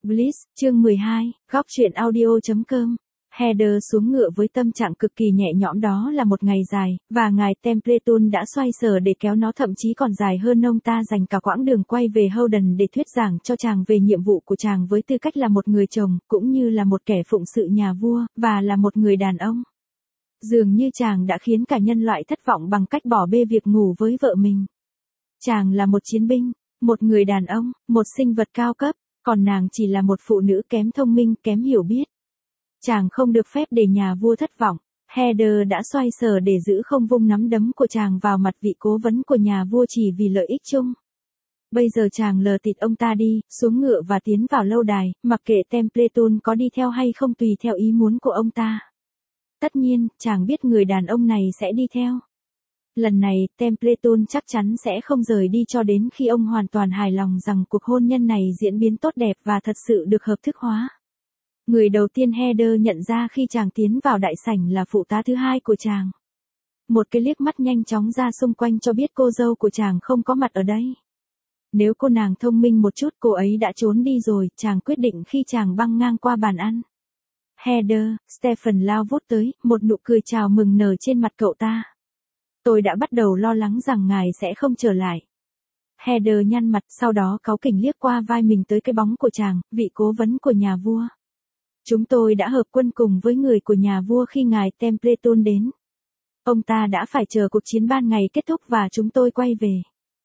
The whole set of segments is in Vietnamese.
Bliss, chương 12, góc truyện audio.com. Heather xuống ngựa với tâm trạng cực kỳ nhẹ nhõm, đó là một ngày dài, và ngài Templeton đã xoay sở để kéo nó, thậm chí còn dài hơn. Ông ta dành cả quãng đường quay về Howden để thuyết giảng cho chàng về nhiệm vụ của chàng với tư cách là một người chồng, cũng như là một kẻ phụng sự nhà vua, và là một người đàn ông. Dường như chàng đã khiến cả nhân loại thất vọng bằng cách bỏ bê việc ngủ với vợ mình. Chàng là một chiến binh, một người đàn ông, một sinh vật cao cấp, còn nàng chỉ là một phụ nữ kém thông minh, kém hiểu biết. Chàng không được phép để nhà vua thất vọng. Heather đã xoay sở để giữ không vung nắm đấm của chàng vào mặt vị cố vấn của nhà vua chỉ vì lợi ích chung. Bây giờ chàng lờ tịt ông ta đi, xuống ngựa và tiến vào lâu đài, mặc kệ Templeton có đi theo hay không, tùy theo ý muốn của ông ta. Tất nhiên, chàng biết người đàn ông này sẽ đi theo. Lần này, Templeton chắc chắn sẽ không rời đi cho đến khi ông hoàn toàn hài lòng rằng cuộc hôn nhân này diễn biến tốt đẹp và thật sự được hợp thức hóa. Người đầu tiên Heather nhận ra khi chàng tiến vào đại sảnh là phụ tá thứ hai của chàng. Một cái liếc mắt nhanh chóng ra xung quanh cho biết cô dâu của chàng không có mặt ở đây. Nếu cô nàng thông minh một chút, cô ấy đã trốn đi rồi, chàng quyết định khi chàng băng ngang qua bàn ăn. Heather, Stephen lao vút tới, một nụ cười chào mừng nở trên mặt cậu ta. Tôi đã bắt đầu lo lắng rằng ngài sẽ không trở lại. Heather nhăn mặt, sau đó cáu kỉnh liếc qua vai mình tới cái bóng của chàng, vị cố vấn của nhà vua. Chúng tôi đã hợp quân cùng với người của nhà vua khi ngài Templeton đến. Ông ta đã phải chờ cuộc chiến ban ngày kết thúc và chúng tôi quay về.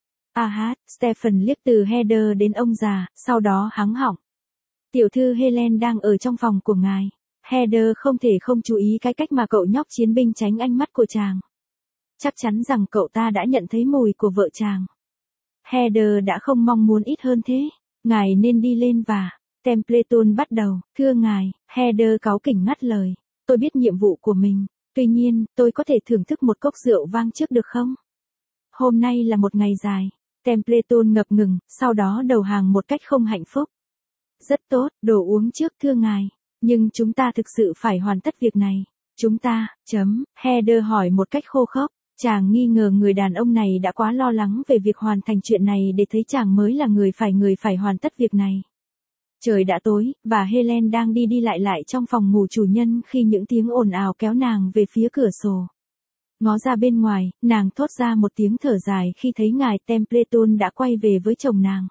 Stephen liếc từ Heather đến ông già, sau đó hắng họng. Tiểu thư Helen đang ở trong phòng của ngài. Heather không thể không chú ý cái cách mà cậu nhóc chiến binh tránh ánh mắt của chàng. Chắc chắn rằng cậu ta đã nhận thấy mùi của vợ chàng. Heather đã không mong muốn ít hơn thế. Ngài nên đi lên và... Templeton bắt đầu, thưa ngài, Heather cáu kỉnh ngắt lời. Tôi biết nhiệm vụ của mình, tuy nhiên, tôi có thể thưởng thức một cốc rượu vang trước được không? Hôm nay là một ngày dài. Templeton ngập ngừng, sau đó đầu hàng một cách không hạnh phúc. Rất tốt, đồ uống trước thưa ngài. Nhưng chúng ta thực sự phải hoàn tất việc này. Chúng ta, Heather hỏi một cách khô khốc. Chàng nghi ngờ người đàn ông này đã quá lo lắng về việc hoàn thành chuyện này để thấy chàng mới là người phải hoàn tất việc này. Trời đã tối, và Helen đang đi lại trong phòng ngủ chủ nhân khi những tiếng ồn ào kéo nàng về phía cửa sổ. Ngó ra bên ngoài, nàng thốt ra một tiếng thở dài khi thấy ngài Templeton đã quay về với chồng nàng.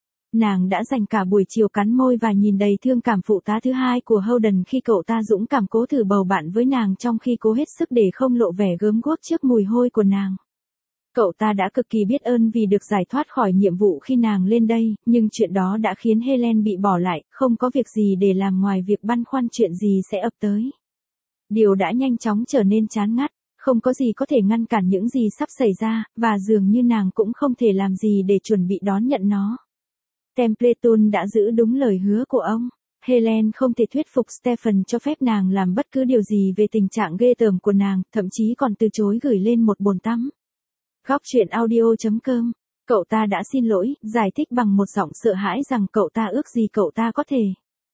Nàng đã dành cả buổi chiều cắn môi và nhìn đầy thương cảm phụ tá thứ hai của Howden khi cậu ta dũng cảm cố thử bầu bạn với nàng trong khi cố hết sức để không lộ vẻ gớm ghiếc trước mùi hôi của nàng. Cậu ta đã cực kỳ biết ơn vì được giải thoát khỏi nhiệm vụ khi nàng lên đây, nhưng chuyện đó đã khiến Helen bị bỏ lại, không có việc gì để làm ngoài việc băn khoăn chuyện gì sẽ ập tới. Điều đã nhanh chóng trở nên chán ngắt, không có gì có thể ngăn cản những gì sắp xảy ra, và dường như nàng cũng không thể làm gì để chuẩn bị đón nhận nó. Templeton đã giữ đúng lời hứa của ông. Helen không thể thuyết phục Stephen cho phép nàng làm bất cứ điều gì về tình trạng ghê tởm của nàng, thậm chí còn từ chối gửi lên một bồn tắm. Góc truyện audio.com. Cậu ta đã xin lỗi, giải thích bằng một giọng sợ hãi rằng cậu ta ước gì cậu ta có thể.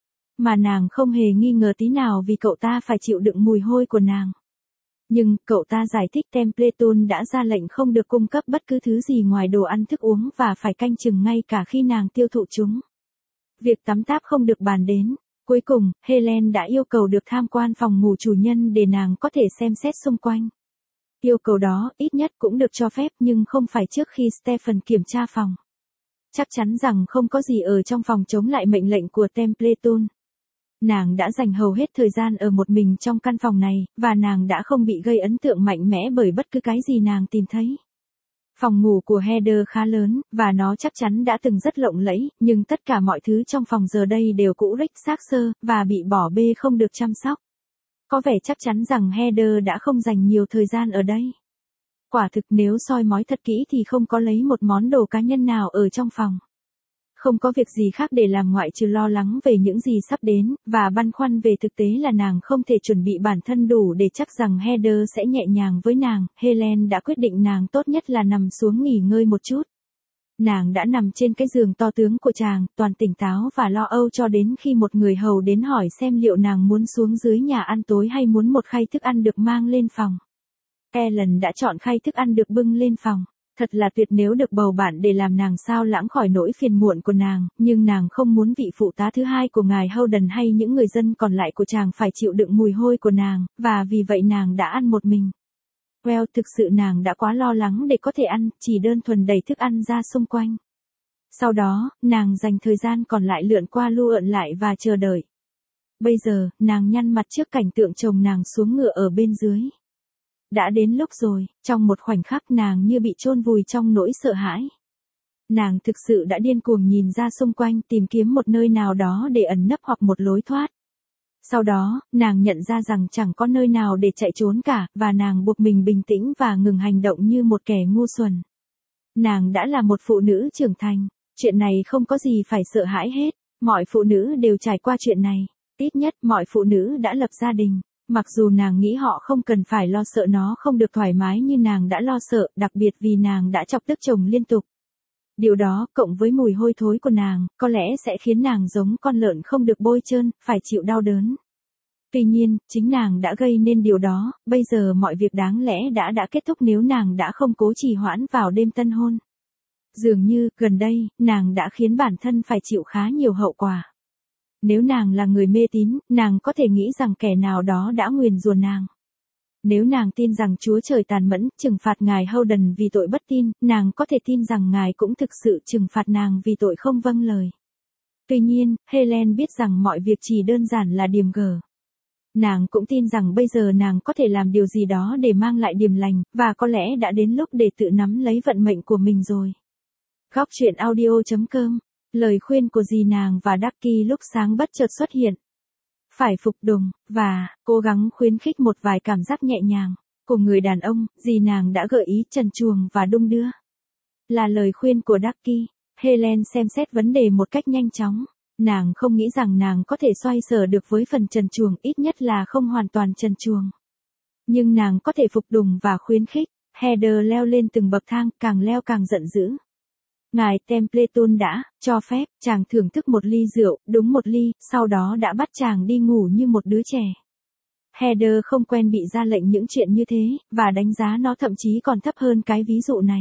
Mà nàng không hề nghi ngờ tí nào vì cậu ta phải chịu đựng mùi hôi của nàng. Nhưng, cậu ta giải thích Templeton đã ra lệnh không được cung cấp bất cứ thứ gì ngoài đồ ăn thức uống và phải canh chừng ngay cả khi nàng tiêu thụ chúng. Việc tắm táp không được bàn đến. Cuối cùng, Helen đã yêu cầu được tham quan phòng ngủ chủ nhân để nàng có thể xem xét xung quanh. Yêu cầu đó, ít nhất cũng được cho phép nhưng không phải trước khi Stephen kiểm tra phòng. Chắc chắn rằng không có gì ở trong phòng chống lại mệnh lệnh của Templeton. Nàng đã dành hầu hết thời gian ở một mình trong căn phòng này, và nàng đã không bị gây ấn tượng mạnh mẽ bởi bất cứ cái gì nàng tìm thấy. Phòng ngủ của Heather khá lớn, và nó chắc chắn đã từng rất lộng lẫy, nhưng tất cả mọi thứ trong phòng giờ đây đều cũ rích xác xơ, và bị bỏ bê không được chăm sóc. Có vẻ chắc chắn rằng Heather đã không dành nhiều thời gian ở đây. Quả thực nếu soi mói thật kỹ thì không có lấy một món đồ cá nhân nào ở trong phòng. Không có việc gì khác để làm ngoại trừ lo lắng về những gì sắp đến, và băn khoăn về thực tế là nàng không thể chuẩn bị bản thân đủ để chắc rằng Heather sẽ nhẹ nhàng với nàng. Helen đã quyết định nàng tốt nhất là nằm xuống nghỉ ngơi một chút. Nàng đã nằm trên cái giường to tướng của chàng, toàn tỉnh táo và lo âu cho đến khi một người hầu đến hỏi xem liệu nàng muốn xuống dưới nhà ăn tối hay muốn một khay thức ăn được mang lên phòng. Ellen đã chọn khay thức ăn được bưng lên phòng. Thật là tuyệt nếu được bầu bạn để làm nàng sao lãng khỏi nỗi phiền muộn của nàng, nhưng nàng không muốn vị phụ tá thứ hai của ngài Howden hay những người dân còn lại của chàng phải chịu đựng mùi hôi của nàng, và vì vậy nàng đã ăn một mình. Well, thực sự nàng đã quá lo lắng để có thể ăn, chỉ đơn thuần đẩy thức ăn ra xung quanh. Sau đó, nàng dành thời gian còn lại lượn qua lu ợn lại và chờ đợi. Bây giờ, nàng nhăn mặt trước cảnh tượng chồng nàng xuống ngựa ở bên dưới. Đã đến lúc rồi, trong một khoảnh khắc nàng như bị chôn vùi trong nỗi sợ hãi. Nàng thực sự đã điên cuồng nhìn ra xung quanh tìm kiếm một nơi nào đó để ẩn nấp hoặc một lối thoát. Sau đó, nàng nhận ra rằng chẳng có nơi nào để chạy trốn cả, và nàng buộc mình bình tĩnh và ngừng hành động như một kẻ ngu xuẩn. Nàng đã là một phụ nữ trưởng thành, chuyện này không có gì phải sợ hãi hết, mọi phụ nữ đều trải qua chuyện này, ít nhất mọi phụ nữ đã lập gia đình. Mặc dù nàng nghĩ họ không cần phải lo sợ nó không được thoải mái như nàng đã lo sợ, đặc biệt vì nàng đã chọc tức chồng liên tục. Điều đó, cộng với mùi hôi thối của nàng, có lẽ sẽ khiến nàng giống con lợn không được bôi trơn, phải chịu đau đớn. Tuy nhiên, chính nàng đã gây nên điều đó, bây giờ mọi việc đáng lẽ đã kết thúc nếu nàng đã không cố trì hoãn vào đêm tân hôn. Dường như, gần đây, nàng đã khiến bản thân phải chịu khá nhiều hậu quả. Nếu nàng là người mê tín, nàng có thể nghĩ rằng kẻ nào đó đã nguyền rủa nàng. Nếu nàng tin rằng Chúa Trời tàn mẫn, trừng phạt ngài Howden vì tội bất tin, nàng có thể tin rằng ngài cũng thực sự trừng phạt nàng vì tội không vâng lời. Tuy nhiên, Helen biết rằng mọi việc chỉ đơn giản là điềm gở. Nàng cũng tin rằng bây giờ nàng có thể làm điều gì đó để mang lại điềm lành, và có lẽ đã đến lúc để tự nắm lấy vận mệnh của mình rồi. Góc truyện audio.com. Lời khuyên của dì nàng và Ducky lúc sáng bất chợt xuất hiện. Phải phục tùng, và cố gắng khuyến khích một vài cảm giác nhẹ nhàng của người đàn ông, dì nàng đã gợi ý trần truồng và đung đưa. Là lời khuyên của Ducky, Helen xem xét vấn đề một cách nhanh chóng. Nàng không nghĩ rằng nàng có thể xoay sở được với phần trần truồng, ít nhất là không hoàn toàn trần truồng. Nhưng nàng có thể phục tùng và khuyến khích. Heather leo lên từng bậc thang, càng leo càng giận dữ. Ngài Templeton đã cho phép chàng thưởng thức một ly rượu, đúng một ly, sau đó đã bắt chàng đi ngủ như một đứa trẻ. Heather không quen bị ra lệnh những chuyện như thế, và đánh giá nó thậm chí còn thấp hơn cái ví dụ này.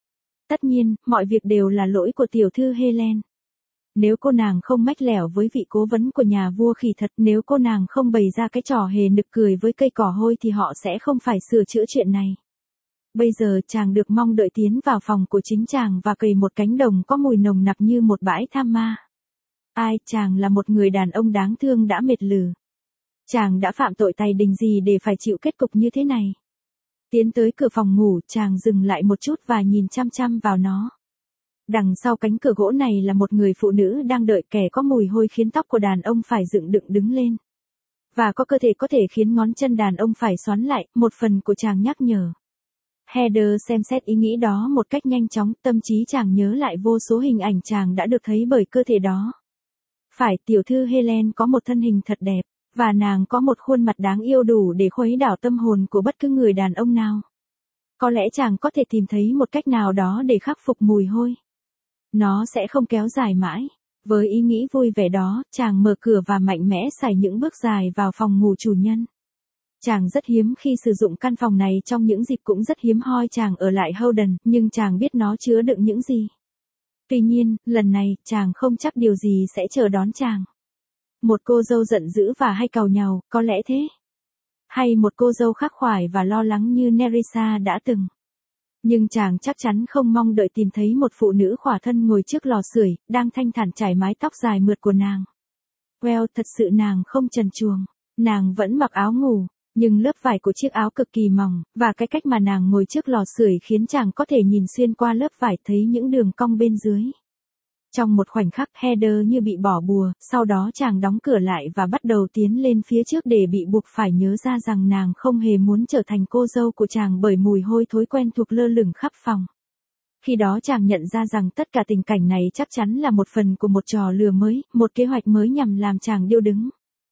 Tất nhiên, mọi việc đều là lỗi của tiểu thư Helen. Nếu cô nàng không mách lẻo với vị cố vấn của nhà vua khỉ thật, nếu cô nàng không bày ra cái trò hề nực cười với cây cỏ hôi thì họ sẽ không phải sửa chữa chuyện này. Bây giờ chàng được mong đợi tiến vào phòng của chính chàng và cày một cánh đồng có mùi nồng nặc như một bãi tham ma. Ai, chàng là một người đàn ông đáng thương đã mệt lử. Chàng đã phạm tội tày đình gì để phải chịu kết cục như thế này. Tiến tới cửa phòng ngủ, chàng dừng lại một chút và nhìn chăm chăm vào nó. Đằng sau cánh cửa gỗ này là một người phụ nữ đang đợi, kẻ có mùi hôi khiến tóc của đàn ông phải dựng đứng lên. Và có thể khiến ngón chân đàn ông phải xoắn lại, một phần của chàng nhắc nhở. Heather xem xét ý nghĩ đó một cách nhanh chóng, tâm trí chàng nhớ lại vô số hình ảnh chàng đã được thấy bởi cơ thể đó. Phải, tiểu thư Helen có một thân hình thật đẹp, và nàng có một khuôn mặt đáng yêu đủ để khuấy đảo tâm hồn của bất cứ người đàn ông nào. Có lẽ chàng có thể tìm thấy một cách nào đó để khắc phục mùi hôi. Nó sẽ không kéo dài mãi. Với ý nghĩ vui vẻ đó, chàng mở cửa và mạnh mẽ xài những bước dài vào phòng ngủ chủ nhân. Chàng rất hiếm khi sử dụng căn phòng này, trong những dịp cũng rất hiếm hoi chàng ở lại Howden, nhưng chàng biết nó chứa đựng những gì. Tuy nhiên, lần này, chàng không chắc điều gì sẽ chờ đón chàng. Một cô dâu giận dữ và hay càu nhàu, có lẽ thế. Hay một cô dâu khắc khoải và lo lắng như Nerissa đã từng. Nhưng chàng chắc chắn không mong đợi tìm thấy một phụ nữ khỏa thân ngồi trước lò sưởi, đang thanh thản chải mái tóc dài mượt của nàng. Well, thật sự nàng không trần truồng. Nàng vẫn mặc áo ngủ. Nhưng lớp vải của chiếc áo cực kỳ mỏng, và cái cách mà nàng ngồi trước lò sưởi khiến chàng có thể nhìn xuyên qua lớp vải thấy những đường cong bên dưới. Trong một khoảnh khắc, Heather như bị bỏ bùa, sau đó chàng đóng cửa lại và bắt đầu tiến lên phía trước để bị buộc phải nhớ ra rằng nàng không hề muốn trở thành cô dâu của chàng bởi mùi hôi thối quen thuộc lơ lửng khắp phòng. Khi đó chàng nhận ra rằng tất cả tình cảnh này chắc chắn là một phần của một trò lừa mới, một kế hoạch mới nhằm làm chàng điêu đứng.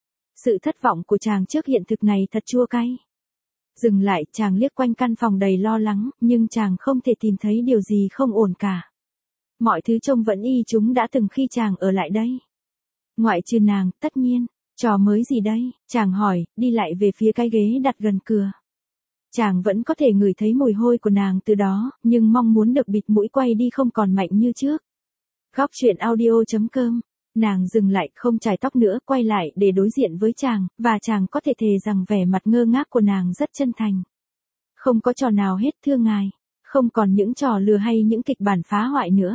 Sự thất vọng của chàng trước hiện thực này thật chua cay. Dừng lại, chàng liếc quanh căn phòng đầy lo lắng, nhưng chàng không thể tìm thấy điều gì không ổn cả. Mọi thứ trông vẫn y chúng đã từng khi chàng ở lại đây. Ngoại trừ nàng, tất nhiên. Trò mới gì đây? Chàng hỏi, đi lại về phía cái ghế đặt gần cửa. Chàng vẫn có thể ngửi thấy mùi hôi của nàng từ đó, nhưng mong muốn được bịt mũi quay đi không còn mạnh như trước. Góc truyện audio.com. Nàng dừng lại, không chải tóc nữa, quay lại để đối diện với chàng, và chàng có thể thề rằng vẻ mặt ngơ ngác của nàng rất chân thành. Không có trò nào hết, thưa ngài. Không còn những trò lừa hay những kịch bản phá hoại nữa.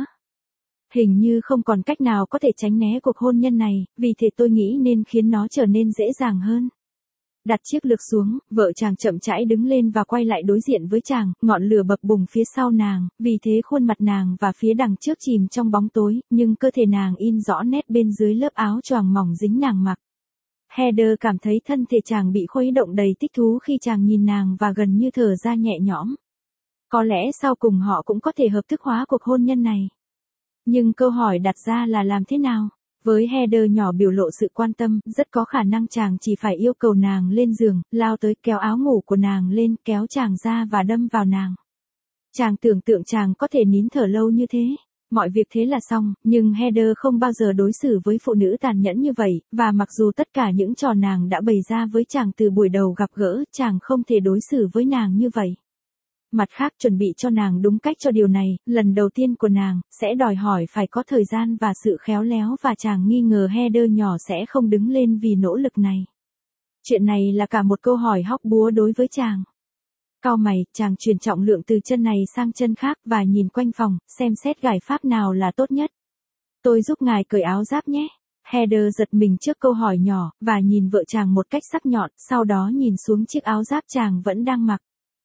Hình như không còn cách nào có thể tránh né cuộc hôn nhân này, vì thế tôi nghĩ nên khiến nó trở nên dễ dàng hơn. Đặt chiếc lược xuống, vợ chàng chậm rãi đứng lên và quay lại đối diện với chàng, ngọn lửa bập bùng phía sau nàng, vì thế khuôn mặt nàng và phía đằng trước chìm trong bóng tối, nhưng cơ thể nàng in rõ nét bên dưới lớp áo choàng mỏng dính nàng mặc. Heather cảm thấy thân thể chàng bị khuấy động đầy thích thú khi chàng nhìn nàng và gần như thở ra nhẹ nhõm. Có lẽ sau cùng họ cũng có thể hợp thức hóa cuộc hôn nhân này. Nhưng câu hỏi đặt ra là làm thế nào? Với Heather nhỏ biểu lộ sự quan tâm, rất có khả năng chàng chỉ phải yêu cầu nàng lên giường, lao tới kéo áo ngủ của nàng lên, kéo chàng ra và đâm vào nàng. Chàng tưởng tượng chàng có thể nín thở lâu như thế. Mọi việc thế là xong, nhưng Heather không bao giờ đối xử với phụ nữ tàn nhẫn như vậy, và mặc dù tất cả những trò nàng đã bày ra với chàng từ buổi đầu gặp gỡ, chàng không thể đối xử với nàng như vậy. Mặt khác, chuẩn bị cho nàng đúng cách cho điều này, lần đầu tiên của nàng, sẽ đòi hỏi phải có thời gian và sự khéo léo, và chàng nghi ngờ Heather nhỏ sẽ không đứng lên vì nỗ lực này. Chuyện này là cả một câu hỏi hóc búa đối với chàng. Cau mày, chàng chuyển trọng lượng từ chân này sang chân khác và nhìn quanh phòng, xem xét giải pháp nào là tốt nhất. Tôi giúp ngài cởi áo giáp nhé. Heather giật mình trước câu hỏi nhỏ, và nhìn vợ chàng một cách sắc nhọn, sau đó nhìn xuống chiếc áo giáp chàng vẫn đang mặc.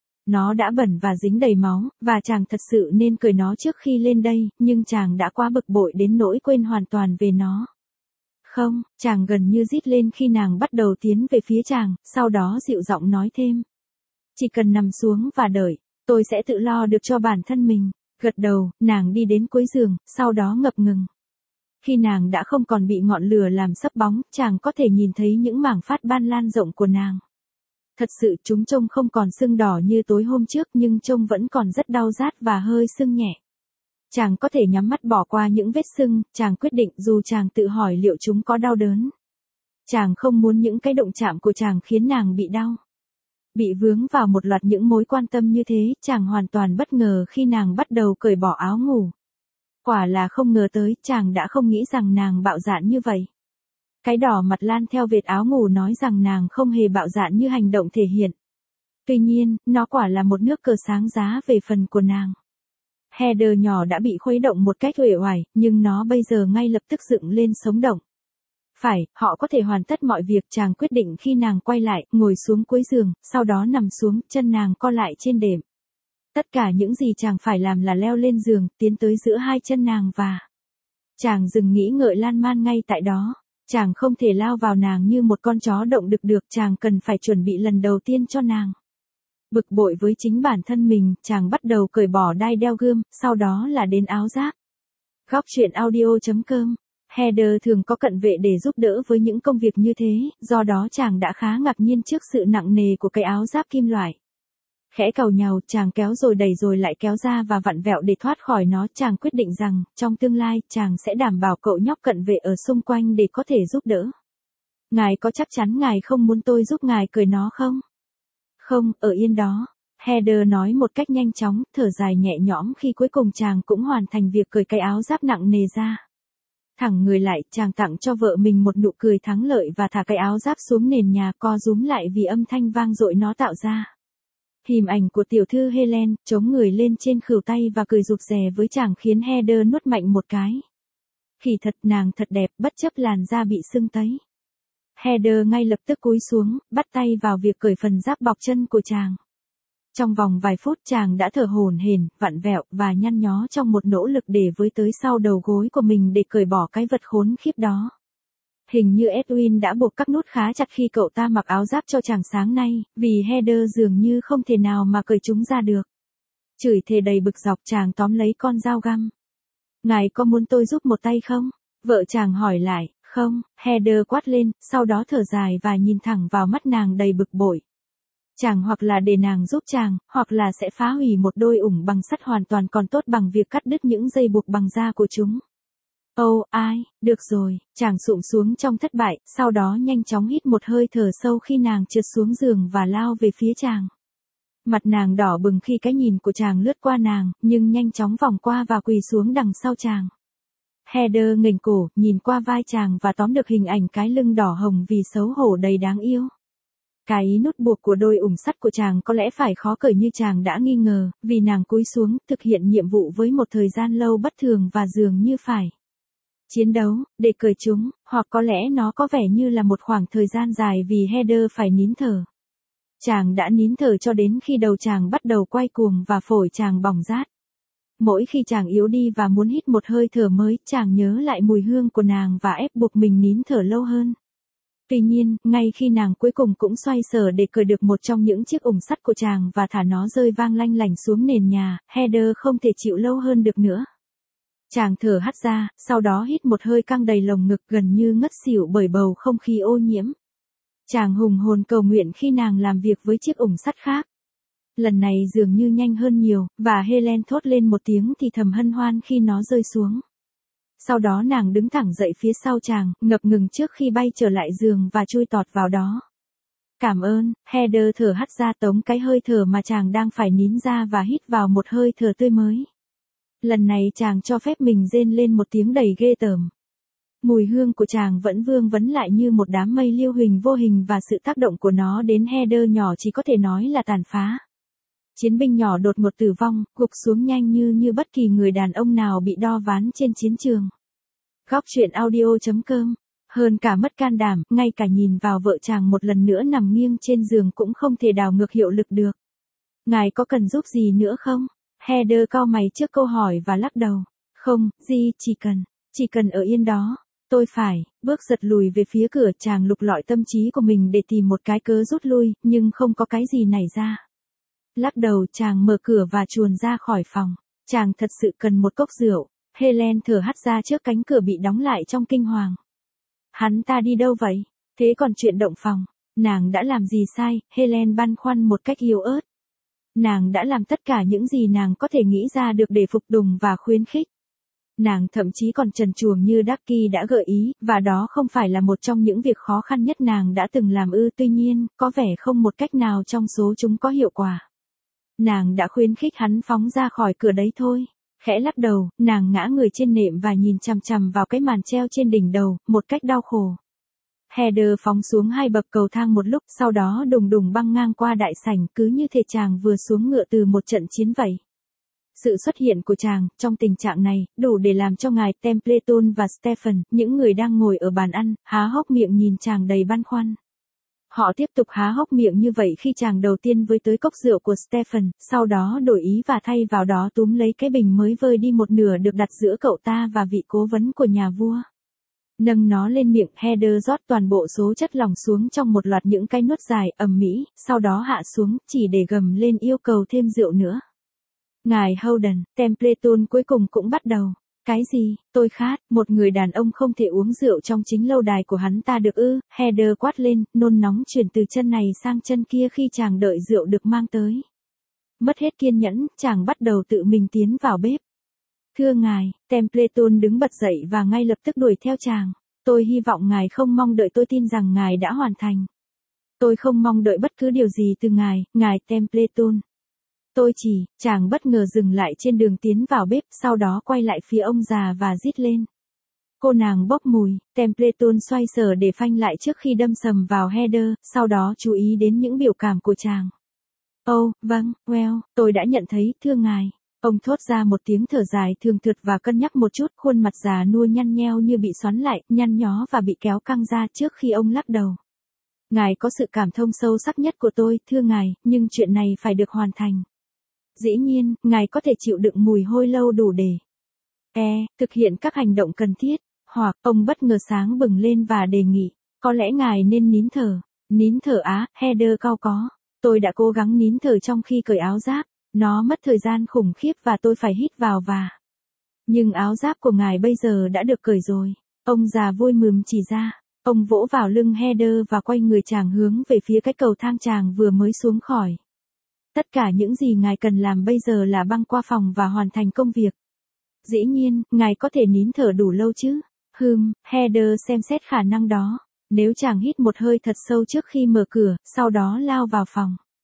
Nó đã bẩn và dính đầy máu, và chàng thật sự nên cởi nó trước khi lên đây, nhưng chàng đã quá bực bội đến nỗi quên hoàn toàn về nó. Không, chàng gần như rít lên khi nàng bắt đầu tiến về phía chàng, sau đó dịu giọng nói thêm. Chỉ cần nằm xuống và đợi, tôi sẽ tự lo được cho bản thân mình. Gật đầu, nàng đi đến cuối giường, sau đó ngập ngừng. Khi nàng đã không còn bị ngọn lửa làm sấp bóng, chàng có thể nhìn thấy những mảng phát ban lan rộng của nàng. Thật sự chúng trông không còn sưng đỏ như tối hôm trước, nhưng trông vẫn còn rất đau rát và hơi sưng nhẹ. Chàng có thể nhắm mắt bỏ qua những vết sưng, chàng quyết định dù chàng tự hỏi liệu chúng có đau đớn. Chàng không muốn những cái động chạm của chàng khiến nàng bị đau. Bị vướng vào một loạt những mối quan tâm như thế, chàng hoàn toàn bất ngờ khi nàng bắt đầu cởi bỏ áo ngủ. Quả là không ngờ tới, chàng đã không nghĩ rằng nàng bạo dạn như vậy. Cái đỏ mặt lan theo vệt áo ngủ nói rằng nàng không hề bạo dạn như hành động thể hiện. Tuy nhiên, nó quả là một nước cờ sáng giá về phần của nàng. Heather nhỏ đã bị khuấy động một cách uể oải, nhưng nó bây giờ ngay lập tức dựng lên sống động. Phải, họ có thể hoàn tất mọi việc, chàng quyết định khi nàng quay lại, ngồi xuống cuối giường, sau đó nằm xuống, chân nàng co lại trên đệm. Tất cả những gì chàng phải làm là leo lên giường, tiến tới giữa hai chân nàng và... Chàng dừng nghĩ ngợi lan man ngay tại đó. Chàng không thể lao vào nàng như một con chó động đực được, chàng cần phải chuẩn bị lần đầu tiên cho nàng. Bực bội với chính bản thân mình, chàng bắt đầu cởi bỏ đai đeo gươm, sau đó là đến áo giáp. Góc truyện audio.com. Heather thường có cận vệ để giúp đỡ với những công việc như thế, do đó chàng đã khá ngạc nhiên trước sự nặng nề của cái áo giáp kim loại. Khẽ càu nhàu, chàng kéo rồi đẩy rồi lại kéo ra và vặn vẹo để thoát khỏi nó. Chàng quyết định rằng, trong tương lai, chàng sẽ đảm bảo cậu nhóc cận vệ ở xung quanh để có thể giúp đỡ. Ngài có chắc chắn ngài không muốn tôi giúp ngài cởi nó không? Không, ở yên đó. Heather nói một cách nhanh chóng, thở dài nhẹ nhõm khi cuối cùng chàng cũng hoàn thành việc cởi cái áo giáp nặng nề ra. Thẳng người lại, chàng tặng cho vợ mình một nụ cười thắng lợi và thả cái áo giáp xuống nền nhà, co rúm lại vì âm thanh vang dội nó tạo ra. Hình ảnh của tiểu thư Helen, chống người lên trên khuỷu tay và cười rụt rè với chàng khiến Heather nuốt mạnh một cái. Khỉ thật, nàng thật đẹp, bất chấp làn da bị sưng tấy. Heather ngay lập tức cúi xuống, bắt tay vào việc cởi phần giáp bọc chân của chàng. Trong vòng vài phút chàng đã thở hổn hển, vặn vẹo và nhăn nhó trong một nỗ lực để với tới sau đầu gối của mình để cởi bỏ cái vật khốn khiếp đó. Hình như Edwin đã buộc các nút khá chặt khi cậu ta mặc áo giáp cho chàng sáng nay, vì Heather dường như không thể nào mà cởi chúng ra được. Chửi thề đầy bực dọc, chàng tóm lấy con dao găm. Ngài có muốn tôi giúp một tay không? Vợ chàng hỏi lại. Không, Heather quát lên, sau đó thở dài và nhìn thẳng vào mắt nàng đầy bực bội. Chàng hoặc là để nàng giúp chàng, hoặc là sẽ phá hủy một đôi ủng bằng sắt hoàn toàn còn tốt bằng việc cắt đứt những dây buộc bằng da của chúng. Ai, được rồi, chàng sụm xuống trong thất bại, sau đó nhanh chóng hít một hơi thở sâu khi nàng trượt xuống giường và lao về phía chàng. Mặt nàng đỏ bừng khi cái nhìn của chàng lướt qua nàng, nhưng nhanh chóng vòng qua và quỳ xuống đằng sau chàng. Heather nghềnh cổ, nhìn qua vai chàng và tóm được hình ảnh cái lưng đỏ hồng vì xấu hổ đầy đáng yêu. Cái nút buộc của đôi ủng sắt của chàng có lẽ phải khó cởi như chàng đã nghi ngờ, vì nàng cúi xuống, thực hiện nhiệm vụ với một thời gian lâu bất thường và dường như phải chiến đấu, để cởi chúng, hoặc có lẽ nó có vẻ như là một khoảng thời gian dài vì Heather phải nín thở. Chàng đã nín thở cho đến khi đầu chàng bắt đầu quay cuồng và phổi chàng bỏng rát. Mỗi khi chàng yếu đi và muốn hít một hơi thở mới, chàng nhớ lại mùi hương của nàng và ép buộc mình nín thở lâu hơn. Tuy nhiên, ngay khi nàng cuối cùng cũng xoay sở để cởi được một trong những chiếc ủng sắt của chàng và thả nó rơi vang lanh lảnh xuống nền nhà, Heather không thể chịu lâu hơn được nữa. Chàng thở hắt ra, sau đó hít một hơi căng đầy lồng ngực gần như ngất xỉu bởi bầu không khí ô nhiễm. Chàng hùng hồn cầu nguyện khi nàng làm việc với chiếc ủng sắt khác. Lần này dường như nhanh hơn nhiều, và Helen thốt lên một tiếng thì thầm hân hoan khi nó rơi xuống. Sau đó nàng đứng thẳng dậy phía sau chàng, ngập ngừng trước khi bay trở lại giường và chui tọt vào đó. Cảm ơn, Heather thở hắt ra tống cái hơi thở mà chàng đang phải nín ra và hít vào một hơi thở tươi mới. Lần này chàng cho phép mình rên lên một tiếng đầy ghê tởm. Mùi hương của chàng vẫn vương vấn lại như một đám mây lưu huỳnh vô hình và sự tác động của nó đến Heather nhỏ chỉ có thể nói là tàn phá. Chiến binh nhỏ đột ngột tử vong, gục xuống nhanh như bất kỳ người đàn ông nào bị đo ván trên chiến trường. Góc truyện audio.com. Hơn cả mất can đảm, ngay cả nhìn vào vợ chàng một lần nữa nằm nghiêng trên giường cũng không thể đảo ngược hiệu lực được. Ngài có cần giúp gì nữa không? Heather cau mày trước câu hỏi và lắc đầu. Không, chỉ cần ở yên đó. Tôi phải, bước giật lùi về phía cửa, chàng lục lọi tâm trí của mình để tìm một cái cớ rút lui, nhưng không có cái gì nảy ra. Lắc đầu, chàng mở cửa và chuồn ra khỏi phòng. Chàng thật sự cần một cốc rượu. Helen thở hắt ra trước cánh cửa bị đóng lại trong kinh hoàng. Hắn ta đi đâu vậy? Thế còn chuyện động phòng, nàng đã làm gì sai? Helen băn khoăn một cách yếu ớt. Nàng đã làm tất cả những gì nàng có thể nghĩ ra được để phục tùng và khuyến khích. Nàng thậm chí còn trần truồng như Ducky đã gợi ý, và đó không phải là một trong những việc khó khăn nhất nàng đã từng làm tuy nhiên, có vẻ không một cách nào trong số chúng có hiệu quả. Nàng đã khuyến khích hắn phóng ra khỏi cửa đấy thôi. Khẽ lắc đầu, nàng ngã người trên nệm và nhìn chằm chằm vào cái màn treo trên đỉnh đầu, một cách đau khổ. Heather phóng xuống 2 bậc cầu thang một lúc, sau đó đùng đùng băng ngang qua đại sảnh, cứ như thể chàng vừa xuống ngựa từ một trận chiến vậy. Sự xuất hiện của chàng, trong tình trạng này, đủ để làm cho ngài Templeton và Stephen, những người đang ngồi ở bàn ăn, há hốc miệng nhìn chàng đầy băn khoăn. Họ tiếp tục há hốc miệng như vậy khi chàng đầu tiên với tới cốc rượu của Stephen, sau đó đổi ý và thay vào đó túm lấy cái bình mới vơi đi một nửa được đặt giữa cậu ta và vị cố vấn của nhà vua. Nâng nó lên miệng, Heather rót toàn bộ số chất lỏng xuống trong một loạt những cái nuốt dài, ầm ĩ, sau đó hạ xuống, chỉ để gầm lên yêu cầu thêm rượu nữa. Ngài Howden, Templeton cuối cùng cũng bắt đầu. Cái gì, tôi khát, một người đàn ông không thể uống rượu trong chính lâu đài của hắn ta được ư? Heather quát lên, nôn nóng chuyển từ chân này sang chân kia khi chàng đợi rượu được mang tới. Mất hết kiên nhẫn, chàng bắt đầu tự mình tiến vào bếp. Thưa ngài, Templeton đứng bật dậy và ngay lập tức đuổi theo chàng. Tôi hy vọng ngài không mong đợi, tôi tin rằng ngài đã hoàn thành. Tôi không mong đợi bất cứ điều gì từ ngài Templeton. Chàng bất ngờ dừng lại trên đường tiến vào bếp, sau đó quay lại phía ông già và rít lên. Cô nàng bốc mùi, Templeton xoay sở để phanh lại trước khi đâm sầm vào Heather, sau đó chú ý đến những biểu cảm của chàng. Vâng, tôi đã nhận thấy, thưa ngài. Ông thốt ra một tiếng thở dài thường thượt và cân nhắc một chút, khuôn mặt già nua nhăn nheo như bị xoắn lại, nhăn nhó và bị kéo căng ra trước khi ông lắc đầu. Ngài có sự cảm thông sâu sắc nhất của tôi, thưa ngài, nhưng chuyện này phải được hoàn thành. Dĩ nhiên, ngài có thể chịu đựng mùi hôi lâu đủ để thực hiện các hành động cần thiết, hoặc, ông bất ngờ sáng bừng lên và đề nghị, có lẽ ngài nên nín thở. Nín thở á, Heather cau có. Tôi đã cố gắng nín thở trong khi cởi áo giáp, nó mất thời gian khủng khiếp và tôi phải hít vào nhưng áo giáp của ngài bây giờ đã được cởi rồi. Ông già vui mừng chỉ ra, ông vỗ vào lưng Heather và quay người chàng hướng về phía cái cầu thang chàng vừa mới xuống khỏi. Tất cả những gì ngài cần làm bây giờ là băng qua phòng và hoàn thành công việc. Dĩ nhiên, ngài có thể nín thở đủ lâu chứ? Heather xem xét khả năng đó. Nếu chàng hít một hơi thật sâu trước khi mở cửa, sau đó lao vào phòng.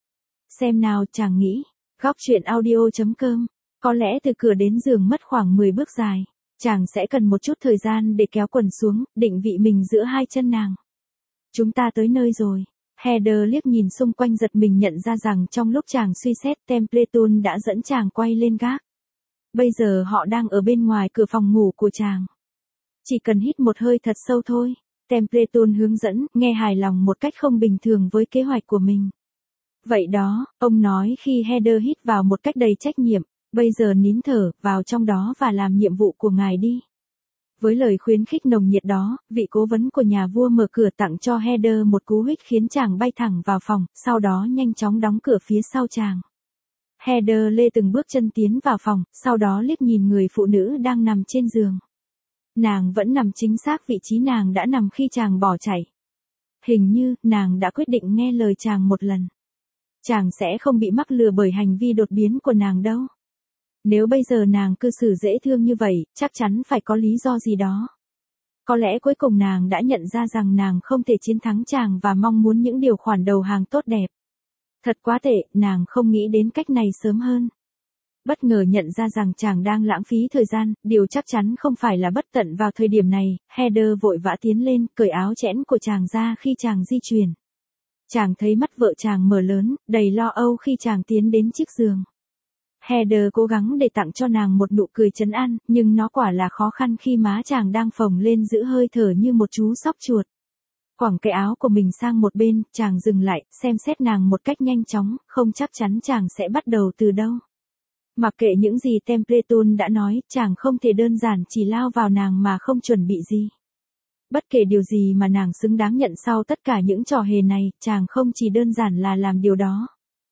Xem nào, chàng nghĩ. Góc truyện audio.com. Có lẽ từ cửa đến giường mất khoảng 10 bước dài. Chàng sẽ cần một chút thời gian để kéo quần xuống, định vị mình giữa hai chân nàng. Chúng ta tới nơi rồi. Heather liếc nhìn xung quanh giật mình nhận ra rằng trong lúc chàng suy xét Templeton đã dẫn chàng quay lên gác. Bây giờ họ đang ở bên ngoài cửa phòng ngủ của chàng. Chỉ cần hít một hơi thật sâu thôi. Templeton hướng dẫn, nghe hài lòng một cách không bình thường với kế hoạch của mình. Vậy đó, ông nói khi Heather hít vào một cách đầy trách nhiệm, bây giờ nín thở, vào trong đó và làm nhiệm vụ của ngài đi. Với lời khuyến khích nồng nhiệt đó, vị cố vấn của nhà vua mở cửa tặng cho Heather một cú huých khiến chàng bay thẳng vào phòng, sau đó nhanh chóng đóng cửa phía sau chàng. Heather lê từng bước chân tiến vào phòng, sau đó liếc nhìn người phụ nữ đang nằm trên giường. Nàng vẫn nằm chính xác vị trí nàng đã nằm khi chàng bỏ chạy. Hình như, nàng đã quyết định nghe lời chàng một lần. Chàng sẽ không bị mắc lừa bởi hành vi đột biến của nàng đâu. Nếu bây giờ nàng cư xử dễ thương như vậy, chắc chắn phải có lý do gì đó. Có lẽ cuối cùng nàng đã nhận ra rằng nàng không thể chiến thắng chàng và mong muốn những điều khoản đầu hàng tốt đẹp. Thật quá tệ, nàng không nghĩ đến cách này sớm hơn. Bất ngờ nhận ra rằng chàng đang lãng phí thời gian, điều chắc chắn không phải là bất tận vào thời điểm này, Heather vội vã tiến lên, cởi áo chẽn của chàng ra khi chàng di chuyển. Chàng thấy mắt vợ chàng mở lớn, đầy lo âu khi chàng tiến đến chiếc giường. Heather cố gắng để tặng cho nàng một nụ cười trấn an, nhưng nó quả là khó khăn khi má chàng đang phồng lên giữ hơi thở như một chú sóc chuột. Quẳng cái áo của mình sang một bên, chàng dừng lại, xem xét nàng một cách nhanh chóng, không chắc chắn chàng sẽ bắt đầu từ đâu. Mặc kệ những gì Templeton đã nói, chàng không thể đơn giản chỉ lao vào nàng mà không chuẩn bị gì. Bất kể điều gì mà nàng xứng đáng nhận sau tất cả những trò hề này, chàng không chỉ đơn giản là làm điều đó.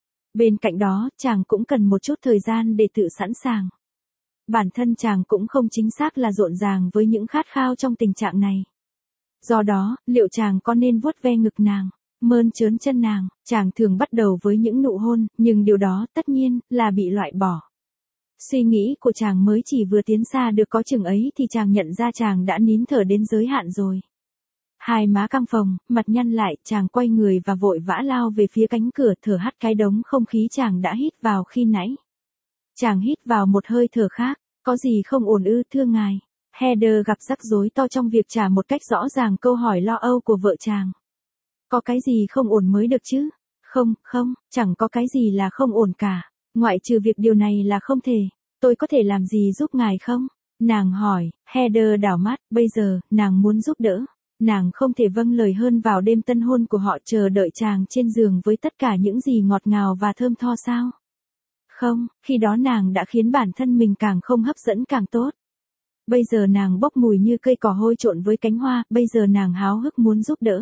Bên cạnh đó, chàng cũng cần một chút thời gian để tự sẵn sàng. Bản thân chàng cũng không chính xác là rộn ràng với những khát khao trong tình trạng này. Do đó, liệu chàng có nên vuốt ve ngực nàng, mơn trớn chân nàng? Chàng thường bắt đầu với những nụ hôn, nhưng điều đó tất nhiên là bị loại bỏ. Suy nghĩ của chàng mới chỉ vừa tiến xa được có chừng ấy thì chàng nhận ra chàng đã nín thở đến giới hạn rồi. Hai má căng phồng, mặt nhăn lại, chàng quay người và vội vã lao về phía cánh cửa, thở hắt cái đống không khí chàng đã hít vào khi nãy. Chàng hít vào một hơi thở khác, có gì không ổn ư thưa ngài? Heather gặp rắc rối to trong việc trả một cách rõ ràng câu hỏi lo âu của vợ chàng. Có cái gì không ổn mới được chứ? Không, chẳng có cái gì là không ổn cả, ngoại trừ việc điều này là không thể. Tôi có thể làm gì giúp ngài không? Nàng hỏi. Heather đảo mắt, bây giờ, nàng muốn giúp đỡ. Nàng không thể vâng lời hơn vào đêm tân hôn của họ, chờ đợi chàng trên giường với tất cả những gì ngọt ngào và thơm tho sao? Không, khi đó nàng đã khiến bản thân mình càng không hấp dẫn càng tốt. Bây giờ nàng bốc mùi như cây cỏ hôi trộn với cánh hoa, bây giờ nàng háo hức muốn giúp đỡ.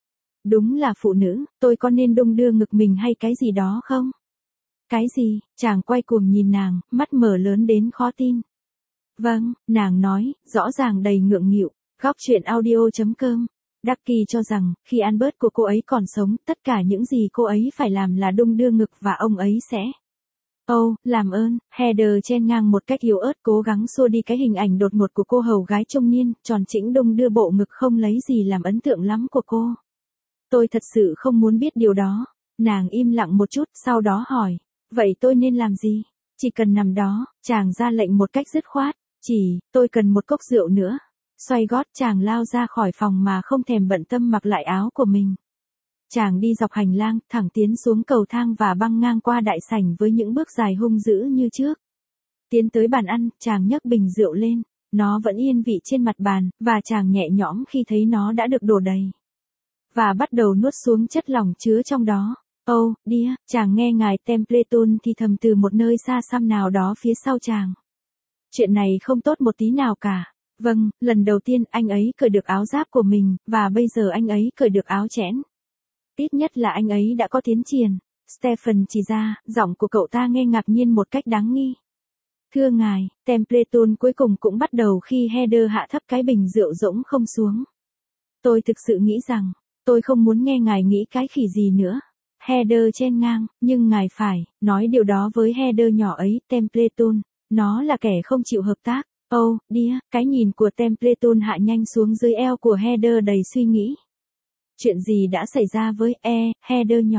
Đúng là phụ nữ, tôi có nên đung đưa ngực mình hay cái gì đó không? Cái gì? Chàng quay cuồng nhìn nàng, mắt mở lớn đến khó tin. Vâng, nàng nói, rõ ràng đầy ngượng nghịu. Góc truyện audio.com. Ducky cho rằng, khi Albert của cô ấy còn sống, tất cả những gì cô ấy phải làm là đung đưa ngực và ông ấy sẽ. Làm ơn. Heather chen ngang một cách yếu ớt, cố gắng xua đi cái hình ảnh đột ngột của cô hầu gái trung niên, tròn chỉnh đung đưa bộ ngực không lấy gì làm ấn tượng lắm của cô. Tôi thật sự không muốn biết điều đó. Nàng im lặng một chút, sau đó hỏi. Vậy tôi nên làm gì? Chỉ cần nằm đó, chàng ra lệnh một cách dứt khoát. Tôi cần một cốc rượu nữa. Xoay gót, chàng lao ra khỏi phòng mà không thèm bận tâm mặc lại áo của mình. Chàng đi dọc hành lang, thẳng tiến xuống cầu thang và băng ngang qua đại sảnh với những bước dài hung dữ như trước. Tiến tới bàn ăn, chàng nhấc bình rượu lên. Nó vẫn yên vị trên mặt bàn, và chàng nhẹ nhõm khi thấy nó đã được đổ đầy. Và bắt đầu nuốt xuống chất lỏng chứa trong đó. Dear, chàng nghe ngài Templeton thì thầm từ một nơi xa xăm nào đó phía sau chàng. Chuyện này không tốt một tí nào cả. Vâng, lần đầu tiên anh ấy cởi được áo giáp của mình, và bây giờ anh ấy cởi được áo chẽn. Ít nhất là anh ấy đã có tiến triển. Stephen chỉ ra, giọng của cậu ta nghe ngạc nhiên một cách đáng nghi. Thưa ngài, Templeton cuối cùng cũng bắt đầu khi Heather hạ thấp cái bình rượu rỗng không xuống. Tôi thực sự nghĩ rằng, tôi không muốn nghe ngài nghĩ cái khỉ gì nữa. Heather chen ngang, nhưng ngài phải, nói điều đó với Heather nhỏ ấy, Templeton. Nó là kẻ không chịu hợp tác. Dear, cái nhìn của Templeton hạ nhanh xuống dưới eo của Heather đầy suy nghĩ. Chuyện gì đã xảy ra với Heather nhỏ?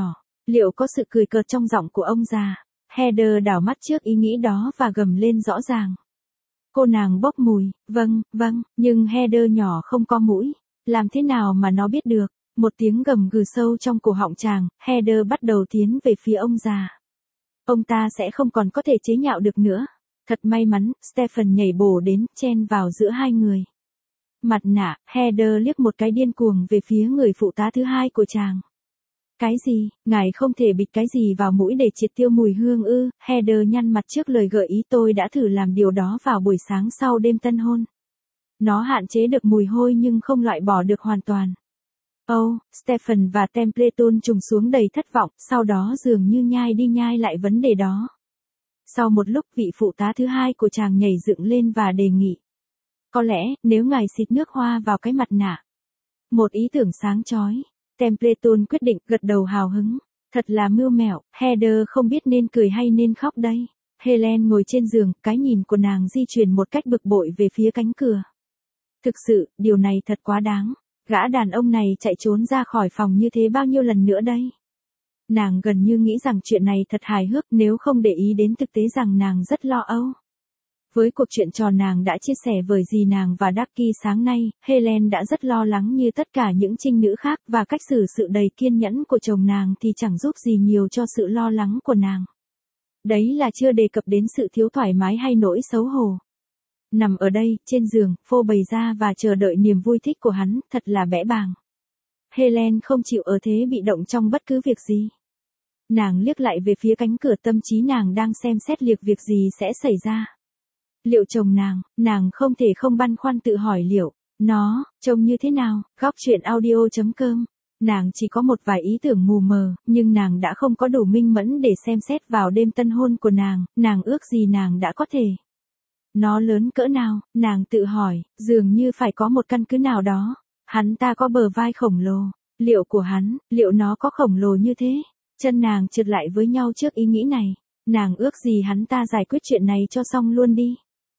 Liệu có sự cười cợt trong giọng của ông già? Heather đảo mắt trước ý nghĩ đó và gầm lên rõ ràng. Cô nàng bốc mùi, vâng, nhưng Heather nhỏ không có mũi. Làm thế nào mà nó biết được? Một tiếng gầm gừ sâu trong cổ họng chàng, Heather bắt đầu tiến về phía ông già. Ông ta sẽ không còn có thể chế nhạo được nữa. Thật may mắn, Stephen nhảy bổ đến, chen vào giữa hai người. Mặt nạ, Heather liếc một cái điên cuồng về phía người phụ tá thứ hai của chàng. Cái gì, ngài không thể bịt cái gì vào mũi để triệt tiêu mùi hương ư? Heather nhăn mặt trước lời gợi ý, tôi đã thử làm điều đó vào buổi sáng sau đêm tân hôn. Nó hạn chế được mùi hôi nhưng không loại bỏ được hoàn toàn. Stephen và Templeton trùng xuống đầy thất vọng, sau đó dường như nhai đi nhai lại vấn đề đó. Sau một lúc, vị phụ tá thứ hai của chàng nhảy dựng lên và đề nghị. Có lẽ, nếu ngài xịt nước hoa vào cái mặt nạ. Một ý tưởng sáng chói. Templeton quyết định, gật đầu hào hứng. Thật là mưu mẹo, Heather không biết nên cười hay nên khóc đây. Helen ngồi trên giường, cái nhìn của nàng di chuyển một cách bực bội về phía cánh cửa. Thực sự, điều này thật quá đáng. Gã đàn ông này chạy trốn ra khỏi phòng như thế bao nhiêu lần nữa đây? Nàng gần như nghĩ rằng chuyện này thật hài hước nếu không để ý đến thực tế rằng nàng rất lo âu. Với cuộc chuyện trò nàng đã chia sẻ với dì nàng và Ducky sáng nay, Helen đã rất lo lắng như tất cả những trinh nữ khác và cách xử sự đầy kiên nhẫn của chồng nàng thì chẳng giúp gì nhiều cho sự lo lắng của nàng. Đấy là chưa đề cập đến sự thiếu thoải mái hay nỗi xấu hổ. Nằm ở đây, trên giường, phô bày ra và chờ đợi niềm vui thích của hắn, thật là bẽ bàng. Helen không chịu ở thế bị động trong bất cứ việc gì. Nàng liếc lại về phía cánh cửa, tâm trí nàng đang xem xét việc gì sẽ xảy ra. Liệu chồng nàng không thể không băn khoăn tự hỏi liệu, nó, trông như thế nào, góc chuyện audio.com. Nàng chỉ có một vài ý tưởng mù mờ, nhưng nàng đã không có đủ minh mẫn để xem xét vào đêm tân hôn của nàng ước gì nàng đã có thể. Nó lớn cỡ nào, nàng tự hỏi, dường như phải có một căn cứ nào đó. Hắn ta có bờ vai khổng lồ, liệu nó có khổng lồ như thế? Chân nàng trượt lại với nhau trước ý nghĩ này. Nàng ước gì hắn ta giải quyết chuyện này cho xong luôn đi.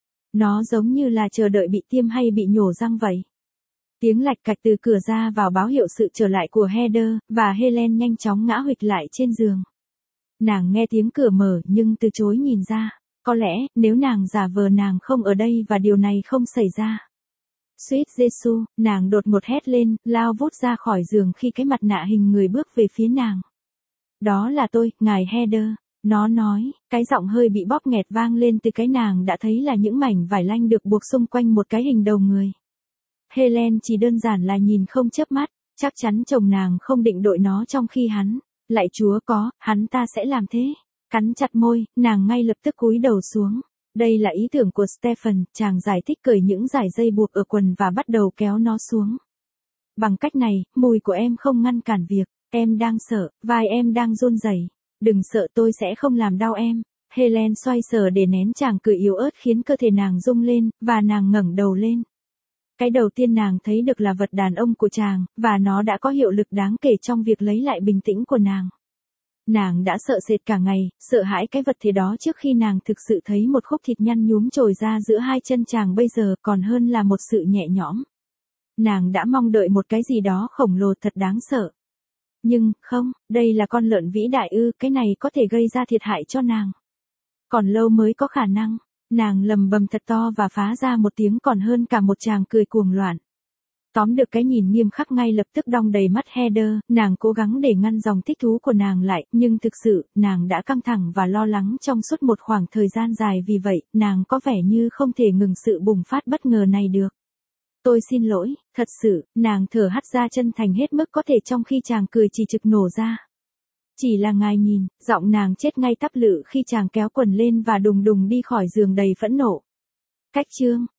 Nó giống như là chờ đợi bị tiêm hay bị nhổ răng vậy. Tiếng lạch cạch từ cửa ra vào báo hiệu sự trở lại của Heather, và Helen nhanh chóng ngã huỵch lại trên giường. Nàng nghe tiếng cửa mở nhưng từ chối nhìn ra. Có lẽ, nếu nàng giả vờ nàng không ở đây và điều này không xảy ra. Suýt Giêsu, nàng đột ngột hét lên, lao vút ra khỏi giường khi cái mặt nạ hình người bước về phía nàng. Đó là tôi, ngài Heather. Nó nói, cái giọng hơi bị bóp nghẹt vang lên từ cái nàng đã thấy là những mảnh vải lanh được buộc xung quanh một cái hình đầu người. Helen chỉ đơn giản là nhìn không chớp mắt, chắc chắn chồng nàng không định đội nó trong khi hắn. Lạy Chúa có, hắn ta sẽ làm thế. Cắn chặt môi, nàng ngay lập tức cúi đầu xuống. Đây là ý tưởng của Stephen, chàng giải thích cởi những dải dây buộc ở quần và bắt đầu kéo nó xuống. Bằng cách này, mùi của em không ngăn cản việc, em đang sợ, vai em đang run rẩy. Đừng sợ, tôi sẽ không làm đau em. Helen xoay sở để nén chàng cười yếu ớt khiến cơ thể nàng rung lên, và nàng ngẩng đầu lên. Cái đầu tiên nàng thấy được là vật đàn ông của chàng, và nó đã có hiệu lực đáng kể trong việc lấy lại bình tĩnh của nàng. Nàng đã sợ sệt cả ngày, sợ hãi cái vật thế đó trước khi nàng thực sự thấy một khúc thịt nhăn nhúm trồi ra giữa hai chân chàng bây giờ còn hơn là một sự nhẹ nhõm. Nàng đã mong đợi một cái gì đó khổng lồ thật đáng sợ. Nhưng, không, đây là con lợn vĩ đại ư, cái này có thể gây ra thiệt hại cho nàng. Còn lâu mới có khả năng, nàng lầm bầm thật to và phá ra một tiếng còn hơn cả một tràng cười cuồng loạn. Tóm được cái nhìn nghiêm khắc ngay lập tức đong đầy mắt Heather, nàng cố gắng để ngăn dòng thích thú của nàng lại, nhưng thực sự, nàng đã căng thẳng và lo lắng trong suốt một khoảng thời gian dài vì vậy, nàng có vẻ như không thể ngừng sự bùng phát bất ngờ này được. Tôi xin lỗi, thật sự, nàng thở hắt ra chân thành hết mức có thể trong khi chàng cười chỉ trực nổ ra. Chỉ là ngài nhìn, giọng nàng chết ngay tắp lự khi chàng kéo quần lên và đùng đùng đi khỏi giường đầy phẫn nộ. Cách chương